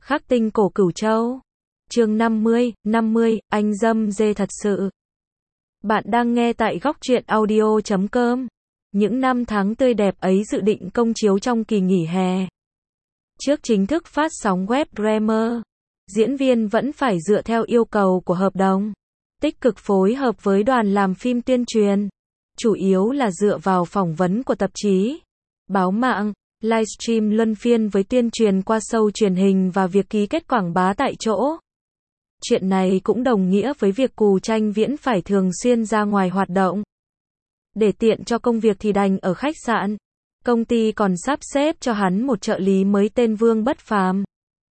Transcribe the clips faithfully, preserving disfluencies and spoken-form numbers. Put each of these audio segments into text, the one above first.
Khắc tinh cổ Cửu Châu. Chương năm mươi, năm mươi, anh dâm dê thật sự. Bạn đang nghe tại góc truyện audio chấm com. Những năm tháng tươi đẹp ấy dự định công chiếu trong kỳ nghỉ hè. Trước chính thức phát sóng web Dreamer, diễn viên vẫn phải dựa theo yêu cầu của hợp đồng, tích cực phối hợp với đoàn làm phim tuyên truyền, chủ yếu là dựa vào phỏng vấn của tạp chí, báo mạng, livestream luân phiên với tuyên truyền qua show truyền hình và việc ký kết quảng bá tại chỗ. Chuyện này cũng đồng nghĩa với việc Cù Tranh Viễn phải thường xuyên ra ngoài hoạt động. Để tiện cho công việc thì đành ở khách sạn. Công ty còn sắp xếp cho hắn một trợ lý mới tên Vương Bất Phàm.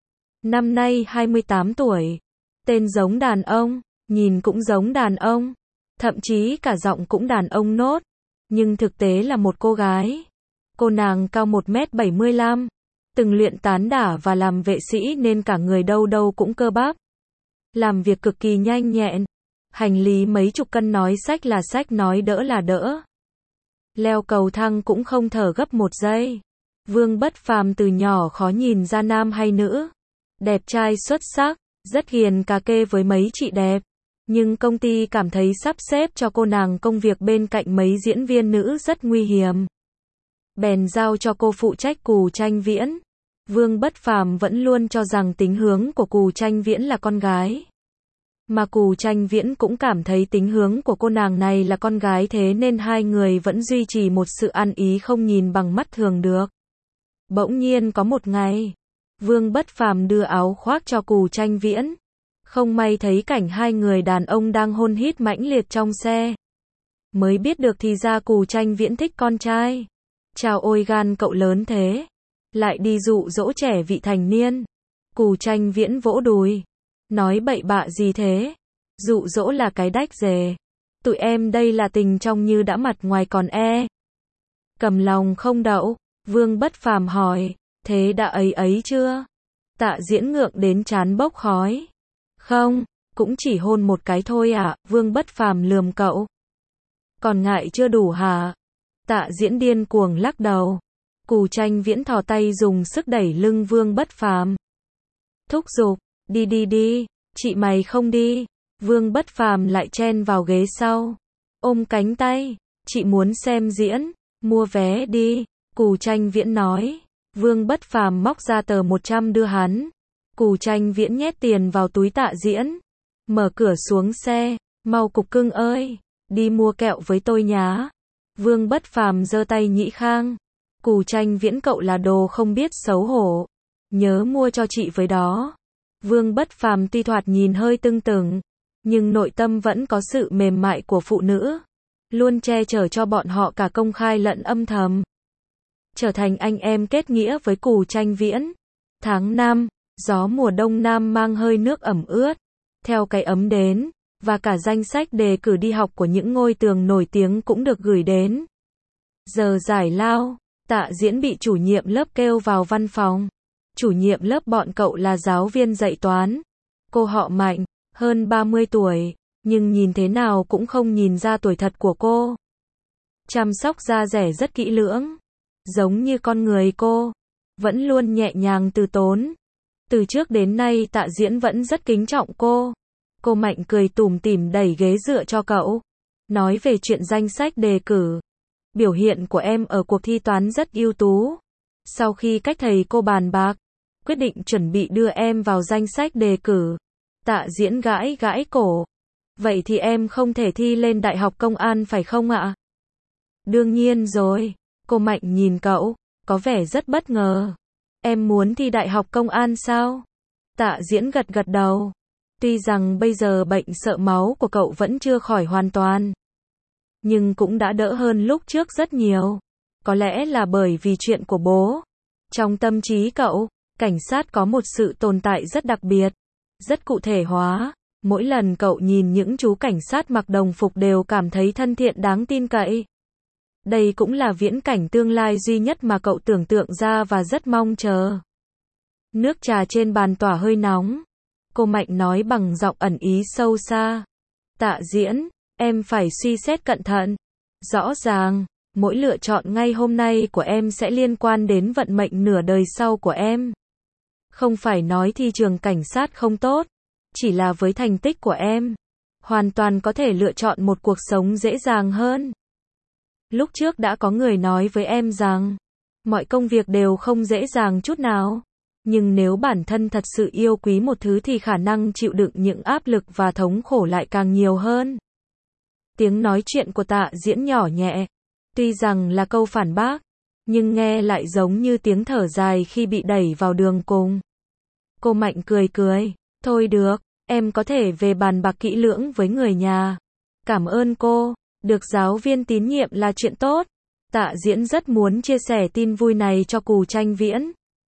Năm nay hai mươi tám tuổi. Tên giống đàn ông, nhìn cũng giống đàn ông. Thậm chí cả giọng cũng đàn ông nốt. Nhưng thực tế là một cô gái. Cô nàng cao một mét bảy mươi lăm. Từng luyện tán đả và làm vệ sĩ nên cả người đâu đâu cũng cơ bắp. Làm việc cực kỳ nhanh nhẹn. Hành lý mấy chục cân nói xách là xách, nói đỡ là đỡ. Leo cầu thang cũng không thở gấp một giây. Vương Bất Phàm từ nhỏ khó nhìn ra nam hay nữ. Đẹp trai xuất sắc, rất hiền cà kê với mấy chị đẹp. Nhưng công ty cảm thấy sắp xếp cho cô nàng công việc bên cạnh mấy diễn viên nữ rất nguy hiểm. Bèn giao cho cô phụ trách Cù Tranh Viễn. Vương Bất Phàm vẫn luôn cho rằng tính hướng của Cù Tranh Viễn là con gái. Mà Cù Tranh Viễn cũng cảm thấy tính hướng của cô nàng này là con gái, thế nên hai người vẫn duy trì một sự ăn ý không nhìn bằng mắt thường được. Bỗng nhiên có một ngày, Vương Bất Phàm đưa áo khoác cho Cù Tranh Viễn. Không may thấy cảnh hai người đàn ông đang hôn hít mãnh liệt trong xe. Mới biết được thì ra Cù Tranh Viễn thích con trai. Chào ôi, gan cậu lớn thế. Lại đi dụ dỗ trẻ vị thành niên. Cù Tranh Viễn vỗ đùi. Nói bậy bạ gì thế? Dụ dỗ là cái đách dề. Tụi em đây là tình trong như đã mặt ngoài còn e. Cầm lòng không đậu. Vương Bất Phàm hỏi. Thế đã ấy ấy chưa? Tạ Diễn ngượng đến trán bốc khói. Không, cũng chỉ hôn một cái thôi à? Vương Bất Phàm lườm cậu. Còn ngại chưa đủ hả? Tạ Diễn điên cuồng lắc đầu. Cù Tranh Viễn thò tay dùng sức đẩy lưng Vương Bất Phàm. Thúc giục, đi đi đi, chị mày không đi. Vương Bất Phàm lại chen vào ghế sau. Ôm cánh tay, chị muốn xem diễn, mua vé đi. Cù Tranh Viễn nói. Vương Bất Phàm móc ra tờ một trăm đưa hắn. Cù Tranh Viễn nhét tiền vào túi Tạ Diễn. Mở cửa xuống xe, mau cục cưng ơi, đi mua kẹo với tôi nhá. Vương Bất Phàm giơ tay nhĩ khang. Cù Tranh Viễn cậu là đồ không biết xấu hổ. Nhớ mua cho chị với đó. Vương Bất Phàm tuy thoạt nhìn hơi tưng tửng, nhưng nội tâm vẫn có sự mềm mại của phụ nữ. Luôn che chở cho bọn họ cả công khai lẫn âm thầm. Trở thành anh em kết nghĩa với Cù Tranh Viễn. Tháng năm, gió mùa đông nam mang hơi nước ẩm ướt. Theo cái ấm đến, và cả danh sách đề cử đi học của những ngôi tường nổi tiếng cũng được gửi đến. Giờ giải lao, Tạ Diễn bị chủ nhiệm lớp kêu vào văn phòng. Chủ nhiệm lớp bọn cậu là giáo viên dạy toán. Cô họ Mạnh, hơn ba mươi tuổi, nhưng nhìn thế nào cũng không nhìn ra tuổi thật của cô. Chăm sóc da dẻ rất kỹ lưỡng. Giống như con người cô, vẫn luôn nhẹ nhàng từ tốn. Từ trước đến nay Tạ Diễn vẫn rất kính trọng cô. Cô Mạnh cười tủm tỉm đẩy ghế dựa cho cậu. Nói về chuyện danh sách đề cử. Biểu hiện của em ở cuộc thi toán rất ưu tú. Sau khi cách thầy cô bàn bạc, quyết định chuẩn bị đưa em vào danh sách đề cử. Tạ Diễn gãi gãi cổ. Vậy thì em không thể thi lên Đại học Công an phải không ạ? Đương nhiên rồi. Cô Mạnh nhìn cậu, có vẻ rất bất ngờ. Em muốn thi Đại học Công an sao? Tạ Diễn gật gật đầu. Tuy rằng bây giờ bệnh sợ máu của cậu vẫn chưa khỏi hoàn toàn, nhưng cũng đã đỡ hơn lúc trước rất nhiều. Có lẽ là bởi vì chuyện của bố. Trong tâm trí cậu, cảnh sát có một sự tồn tại rất đặc biệt, rất cụ thể hóa. Mỗi lần cậu nhìn những chú cảnh sát mặc đồng phục đều cảm thấy thân thiện đáng tin cậy. Đây cũng là viễn cảnh tương lai duy nhất mà cậu tưởng tượng ra và rất mong chờ. Nước trà trên bàn tỏa hơi nóng. Cô Mạnh nói bằng giọng ẩn ý sâu xa. Tạ Diễn, em phải suy xét cẩn thận. Rõ ràng, mỗi lựa chọn ngay hôm nay của em sẽ liên quan đến vận mệnh nửa đời sau của em. Không phải nói thi trường cảnh sát không tốt, chỉ là với thành tích của em, hoàn toàn có thể lựa chọn một cuộc sống dễ dàng hơn. Lúc trước đã có người nói với em rằng, mọi công việc đều không dễ dàng chút nào. Nhưng nếu bản thân thật sự yêu quý một thứ thì khả năng chịu đựng những áp lực và thống khổ lại càng nhiều hơn. Tiếng nói chuyện của Tạ Diễn nhỏ nhẹ, tuy rằng là câu phản bác, nhưng nghe lại giống như tiếng thở dài khi bị đẩy vào đường cùng. Cô Mạnh cười cười, thôi được, em có thể về bàn bạc kỹ lưỡng với người nhà. Cảm ơn cô, được giáo viên tín nhiệm là chuyện tốt. Tạ Diễn rất muốn chia sẻ tin vui này cho Cù Tranh Viễn.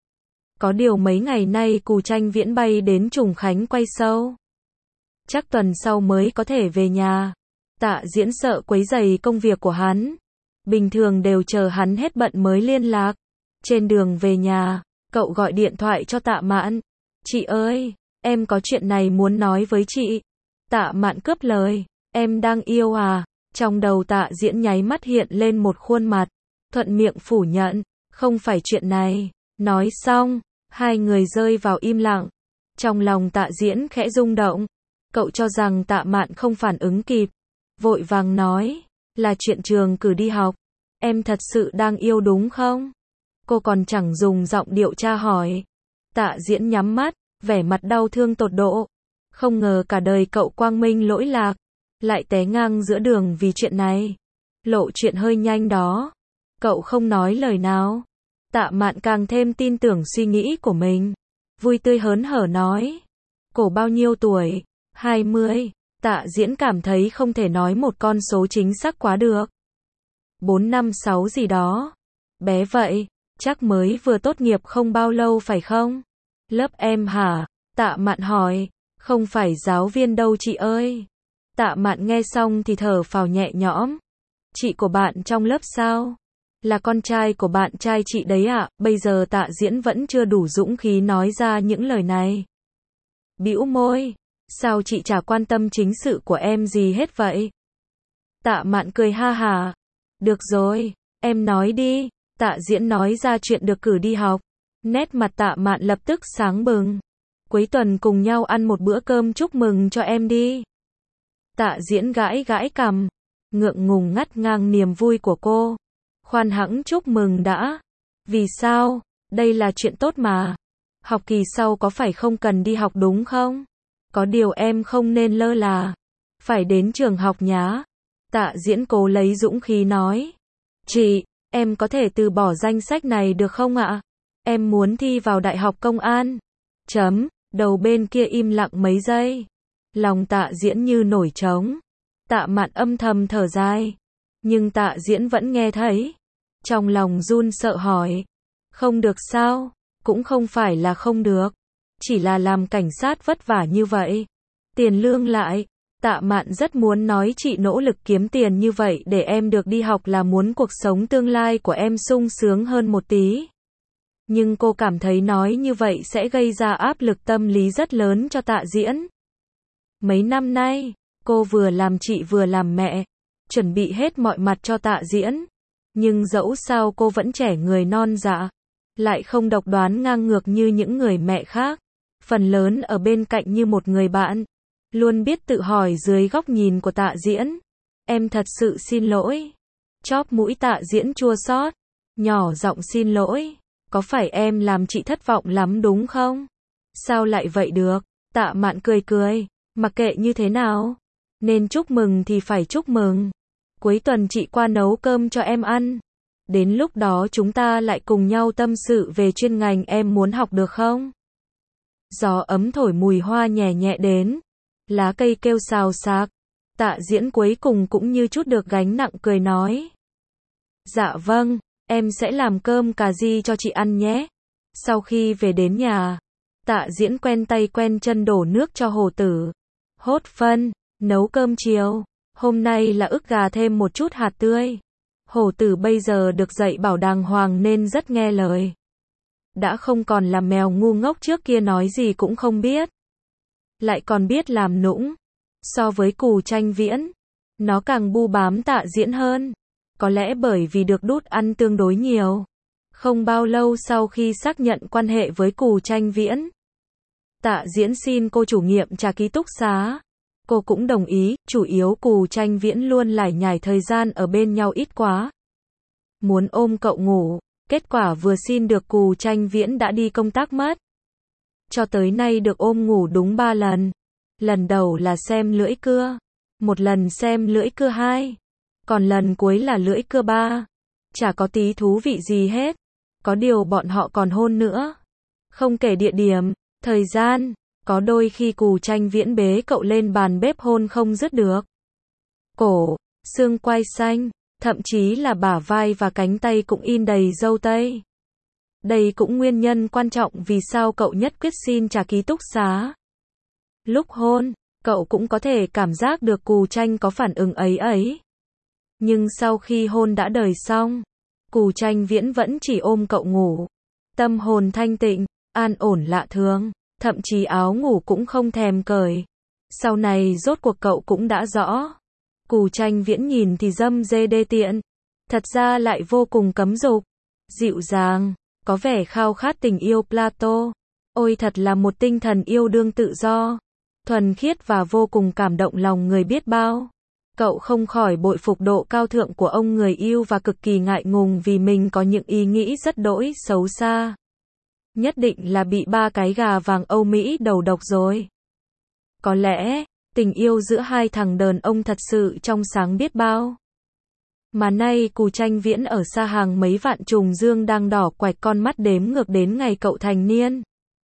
Có điều mấy ngày nay Cù Tranh Viễn bay đến Trùng Khánh quay show. Chắc tuần sau mới có thể về nhà. Tạ Diễn sợ quấy rầy công việc của hắn. Bình thường đều chờ hắn hết bận mới liên lạc. Trên đường về nhà, cậu gọi điện thoại cho Tạ Mạn. Chị ơi, em có chuyện này muốn nói với chị. Tạ Mạn cướp lời, em đang yêu à? Trong đầu Tạ Diễn nháy mắt hiện lên một khuôn mặt. Thuận miệng phủ nhận, không phải chuyện này. Nói xong, hai người rơi vào im lặng. Trong lòng Tạ Diễn khẽ rung động. Cậu cho rằng Tạ Mạn không phản ứng kịp. Vội vàng nói, là chuyện trường cử đi học. Em thật sự đang yêu đúng không? Cô còn chẳng dùng giọng điệu tra hỏi. Tạ Diễn nhắm mắt, vẻ mặt đau thương tột độ. Không ngờ cả đời cậu quang minh lỗi lạc, lại té ngang giữa đường vì chuyện này. Lộ chuyện hơi nhanh đó. Cậu không nói lời nào. Tạ Mạn càng thêm tin tưởng suy nghĩ của mình. Vui tươi hớn hở nói. Cô bao nhiêu tuổi? hai mươi. Tạ Diễn cảm thấy không thể nói một con số chính xác quá được. bốn năm sáu gì đó. Bé vậy, chắc mới vừa tốt nghiệp không bao lâu phải không? Lớp em hả? Tạ Mạn hỏi. Không phải giáo viên đâu chị ơi. Tạ Mạn nghe xong thì thở phào nhẹ nhõm. Chị của bạn trong lớp sao? Là con trai của bạn trai chị đấy ạ. Bây giờ Tạ Diễn vẫn chưa đủ dũng khí nói ra những lời này. Bĩu môi. Sao chị chả quan tâm chính sự của em gì hết vậy? Tạ Mạn cười ha hà. Được rồi, em nói đi. Tạ Diễn nói ra chuyện được cử đi học. Nét mặt Tạ Mạn lập tức sáng bừng. Cuối tuần cùng nhau ăn một bữa cơm chúc mừng cho em đi. Tạ Diễn gãi gãi cằm, ngượng ngùng ngắt ngang niềm vui của cô. Khoan hẵng chúc mừng đã. Vì sao? Đây là chuyện tốt mà. Học kỳ sau có phải không cần đi học đúng không? Có điều em không nên lơ là. Phải đến trường học nhá. Tạ Diễn cố lấy dũng khí nói. Chị, em có thể từ bỏ danh sách này được không ạ? Em muốn thi vào Đại học Công an. Chấm, đầu bên kia im lặng mấy giây. Lòng Tạ Diễn như nổi trống. Tạ Mạn âm thầm thở dài. Nhưng Tạ Diễn vẫn nghe thấy. Trong lòng run sợ hỏi. Không được sao? Cũng không phải là không được. Chỉ là làm cảnh sát vất vả như vậy. Tiền lương lại. Tạ Mạn rất muốn nói chị nỗ lực kiếm tiền như vậy để em được đi học là muốn cuộc sống tương lai của em sung sướng hơn một tí. Nhưng cô cảm thấy nói như vậy sẽ gây ra áp lực tâm lý rất lớn cho Tạ Diễn. Mấy năm nay, cô vừa làm chị vừa làm mẹ, chuẩn bị hết mọi mặt cho Tạ Diễn. Nhưng dẫu sao cô vẫn trẻ người non dạ, lại không độc đoán ngang ngược như những người mẹ khác. Phần lớn ở bên cạnh như một người bạn, luôn biết tự hỏi dưới góc nhìn của Tạ Diễn. Em thật sự xin lỗi. Chóp mũi Tạ Diễn chua xót, nhỏ giọng xin lỗi. Có phải em làm chị thất vọng lắm đúng không? Sao lại vậy được? Tạ Mạn cười cười, mặc kệ như thế nào, nên chúc mừng thì phải chúc mừng. Cuối tuần chị qua nấu cơm cho em ăn. Đến lúc đó chúng ta lại cùng nhau tâm sự về chuyên ngành em muốn học được không? Gió ấm thổi mùi hoa nhẹ nhẹ đến, lá cây kêu xào xạc. Tạ Diễn cuối cùng cũng như chút được gánh nặng cười nói. Dạ vâng, em sẽ làm cơm cà ri cho chị ăn nhé. Sau khi về đến nhà, Tạ Diễn quen tay quen chân đổ nước cho Hồ Tử. Hốt phân, nấu cơm chiều. Hôm nay là ức gà thêm một chút hạt tươi. Hồ Tử bây giờ được dạy bảo đàng hoàng nên rất nghe lời. Đã không còn là mèo ngu ngốc trước kia nói gì cũng không biết. Lại còn biết làm nũng. So với Cù Tranh Viễn, nó càng bu bám Tạ Diễn hơn. Có lẽ bởi vì được đút ăn tương đối nhiều. Không bao lâu sau khi xác nhận quan hệ với Cù Tranh Viễn, Tạ Diễn xin cô chủ nhiệm trả ký túc xá. Cô cũng đồng ý, chủ yếu Cù Tranh Viễn luôn lải nhải thời gian ở bên nhau ít quá. Muốn ôm cậu ngủ, kết quả vừa xin được Cù Tranh Viễn đã đi công tác mất. Cho tới nay được ôm ngủ đúng ba lần. Lần đầu là xem lưỡi cưa, một lần xem lưỡi cưa hai, còn lần cuối là lưỡi cưa ba. Chả có tí thú vị gì hết. Có điều bọn họ còn hôn nữa. Không kể địa điểm, thời gian, có đôi khi Cù Tranh Viễn bế cậu lên bàn bếp hôn không dứt được. Cổ, xương quai xanh, thậm chí là bả vai và cánh tay cũng in đầy râu tây. Đây cũng nguyên nhân quan trọng vì sao cậu nhất quyết xin trả ký túc xá. Lúc hôn, cậu cũng có thể cảm giác được Cù Tranh có phản ứng ấy ấy. Nhưng sau khi hôn đã đời xong, Cù Tranh Viễn vẫn chỉ ôm cậu ngủ. Tâm hồn thanh tịnh, an ổn lạ thường, thậm chí áo ngủ cũng không thèm cởi. Sau này rốt cuộc cậu cũng đã rõ. Cù Tranh Viễn nhìn thì dâm dê đê tiện, thật ra lại vô cùng cấm dục, dịu dàng, có vẻ khao khát tình yêu Plato. Ôi thật là một tinh thần yêu đương tự do, thuần khiết và vô cùng cảm động lòng người biết bao. Cậu không khỏi bội phục độ cao thượng của ông người yêu và cực kỳ ngại ngùng vì mình có những ý nghĩ rất đỗi xấu xa. Nhất định là bị ba cái gà vàng Âu Mỹ đầu độc rồi. Có lẽ, tình yêu giữa hai thằng đàn ông thật sự trong sáng biết bao. Mà nay Cù Tranh Viễn ở xa hàng mấy vạn trùng dương đang đỏ quạch con mắt đếm ngược đến ngày cậu thành niên.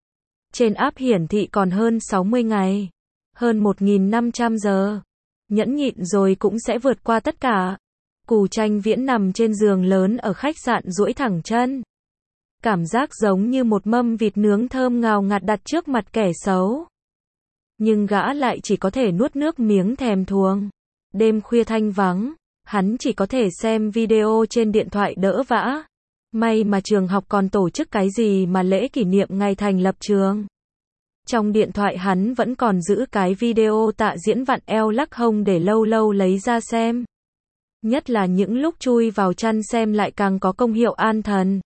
Trên app hiển thị còn hơn sáu mươi ngày, hơn một nghìn năm trăm giờ. Nhẫn nhịn rồi cũng sẽ vượt qua tất cả. Cù Tranh Viễn nằm trên giường lớn ở khách sạn duỗi thẳng chân. Cảm giác giống như một mâm vịt nướng thơm ngào ngạt đặt trước mặt kẻ xấu. Nhưng gã lại chỉ có thể nuốt nước miếng thèm thuồng. Đêm khuya thanh vắng, hắn chỉ có thể xem video trên điện thoại đỡ vã. May mà trường học còn tổ chức cái gì mà lễ kỷ niệm ngày thành lập trường. Trong điện thoại hắn vẫn còn giữ cái video Tạ Diễn vặn eo lắc hông để lâu lâu lấy ra xem. Nhất là những lúc chui vào chăn xem lại càng có công hiệu an thần.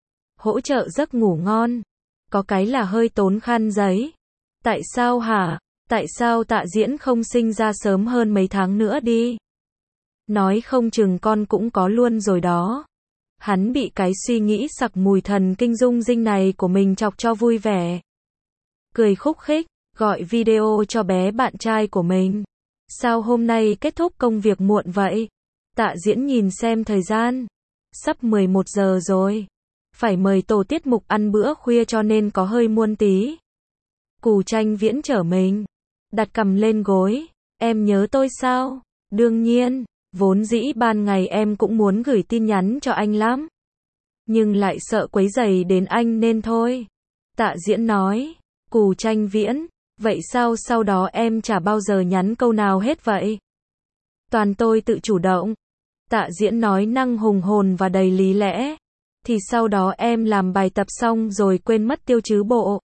Hỗ trợ giấc ngủ ngon. Có cái là hơi tốn khăn giấy. Tại sao hả? Tại sao Tạ Diễn không sinh ra sớm hơn mấy tháng nữa đi? Nói không chừng con cũng có luôn rồi đó. Hắn bị cái suy nghĩ sặc mùi thần kinh dung dinh này của mình chọc cho vui vẻ. Cười khúc khích, gọi video cho bé bạn trai của mình. Sao hôm nay kết thúc công việc muộn vậy? Tạ Diễn nhìn xem thời gian. Sắp mười một giờ rồi. Phải mời tổ tiết mục ăn bữa khuya cho nên có hơi muộn tí. Cù Tranh Viễn trở mình. Đặt cằm lên gối. Em nhớ tôi sao? Đương nhiên, vốn dĩ ban ngày em cũng muốn gửi tin nhắn cho anh lắm. Nhưng lại sợ quấy rầy đến anh nên thôi. Tạ Diễn nói. Cù Tranh Viễn, vậy sao sau đó em chả bao giờ nhắn câu nào hết vậy? Toàn tôi tự chủ động. Tạ Diễn nói năng hùng hồn và đầy lý lẽ. Thì sau đó em làm bài tập xong rồi quên mất tiêu chứ bộ.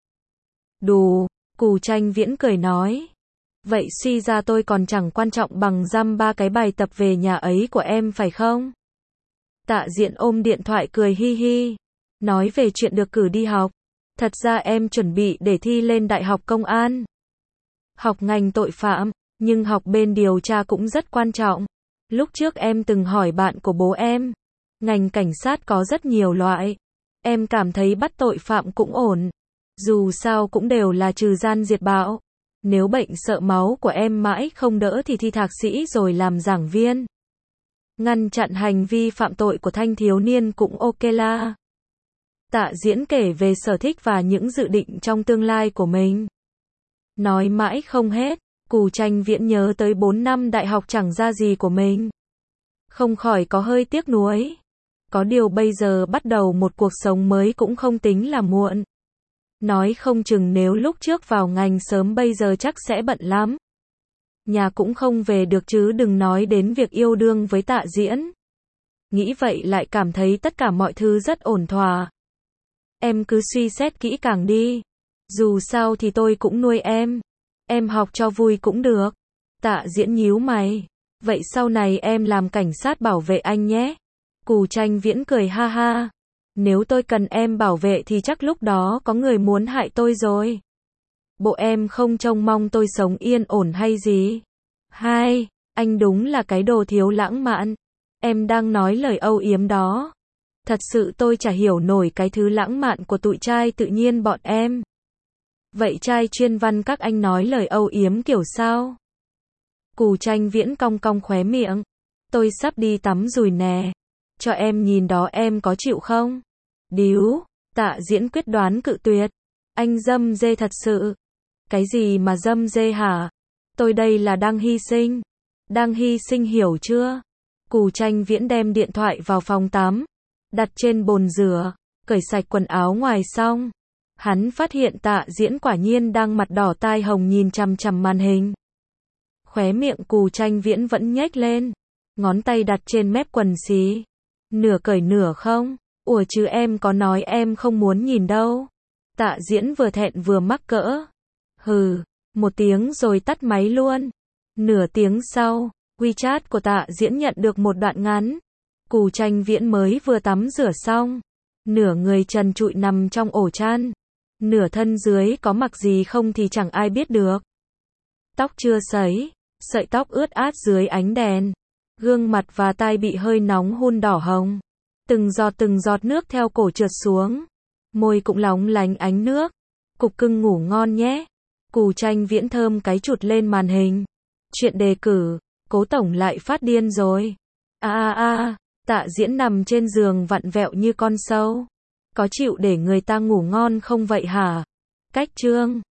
Đù, Cù Tranh Viễn cười nói. Vậy suy ra tôi còn chẳng quan trọng bằng dăm ba cái bài tập về nhà ấy của em phải không? Tạ Diễn ôm điện thoại cười hi hi. Nói về chuyện được cử đi học. Thật ra em chuẩn bị để thi lên Đại học Công an. Học ngành tội phạm, nhưng học bên điều tra cũng rất quan trọng. Lúc trước em từng hỏi bạn của bố em. Ngành cảnh sát có rất nhiều loại. Em cảm thấy bắt tội phạm cũng ổn. Dù sao cũng đều là trừ gian diệt bạo. Nếu bệnh sợ máu của em mãi không đỡ thì thi thạc sĩ rồi làm giảng viên. Ngăn chặn hành vi phạm tội của thanh thiếu niên cũng ok la. Tạ Diễn kể về sở thích và những dự định trong tương lai của mình. Nói mãi không hết, Cù Tranh Viễn nhớ tới bốn năm đại học chẳng ra gì của mình. Không khỏi có hơi tiếc nuối. Có điều bây giờ bắt đầu một cuộc sống mới cũng không tính là muộn. Nói không chừng nếu lúc trước vào ngành sớm bây giờ chắc sẽ bận lắm. Nhà cũng không về được chứ đừng nói đến việc yêu đương với Tạ Diễn. Nghĩ vậy lại cảm thấy tất cả mọi thứ rất ổn thỏa. Em cứ suy xét kỹ càng đi. Dù sao thì tôi cũng nuôi em. Em học cho vui cũng được. Tạ Diễn nhíu mày. Vậy sau này em làm cảnh sát bảo vệ anh nhé. Cù Tranh Viễn cười ha ha. Nếu tôi cần em bảo vệ thì chắc lúc đó có người muốn hại tôi rồi. Bộ em không trông mong tôi sống yên ổn hay gì? Hai, anh đúng là cái đồ thiếu lãng mạn. Em đang nói lời âu yếm đó. Thật sự tôi chả hiểu nổi cái thứ lãng mạn của tụi trai tự nhiên bọn em. Vậy trai chuyên văn các anh nói lời âu yếm kiểu sao? Cù Tranh Viễn cong cong khóe miệng. Tôi sắp đi tắm rồi nè. Cho em nhìn đó em có chịu không? Điếu. Tạ Diễn quyết đoán cự tuyệt. Anh dâm dê thật sự. Cái gì mà dâm dê hả? Tôi đây là đang hy sinh. Đang hy sinh hiểu chưa? Cù Tranh Viễn đem điện thoại vào phòng tắm. Đặt trên bồn rửa. Cởi sạch quần áo ngoài xong. Hắn phát hiện Tạ Diễn quả nhiên đang mặt đỏ tai hồng nhìn chằm chằm màn hình. Khóe miệng Cù Tranh Viễn vẫn nhếch lên. Ngón tay đặt trên mép quần xí. Nửa cởi nửa không? Ủa chứ em có nói em không muốn nhìn đâu. Tạ Diễn vừa thẹn vừa mắc cỡ. Hừ, một tiếng rồi tắt máy luôn. Nửa tiếng sau, WeChat của Tạ Diễn nhận được một đoạn ngắn. Cù Tranh Viễn mới vừa tắm rửa xong. Nửa người trần trụi nằm trong ổ chăn. Nửa thân dưới có mặc gì không thì chẳng ai biết được. Tóc chưa sấy, sợi tóc ướt át dưới ánh đèn. Gương mặt và tai bị hơi nóng hun đỏ hồng. Từng giọt từng giọt nước theo cổ trượt xuống. Môi cũng lóng lánh ánh nước. Cục cưng ngủ ngon nhé. Cù Tranh Viễn thơm cái chụt lên màn hình. Chuyện đề cử, Cố tổng lại phát điên rồi. A a a, Tạ Diễn nằm trên giường vặn vẹo như con sâu. Có chịu để người ta ngủ ngon không vậy hả? Cách chương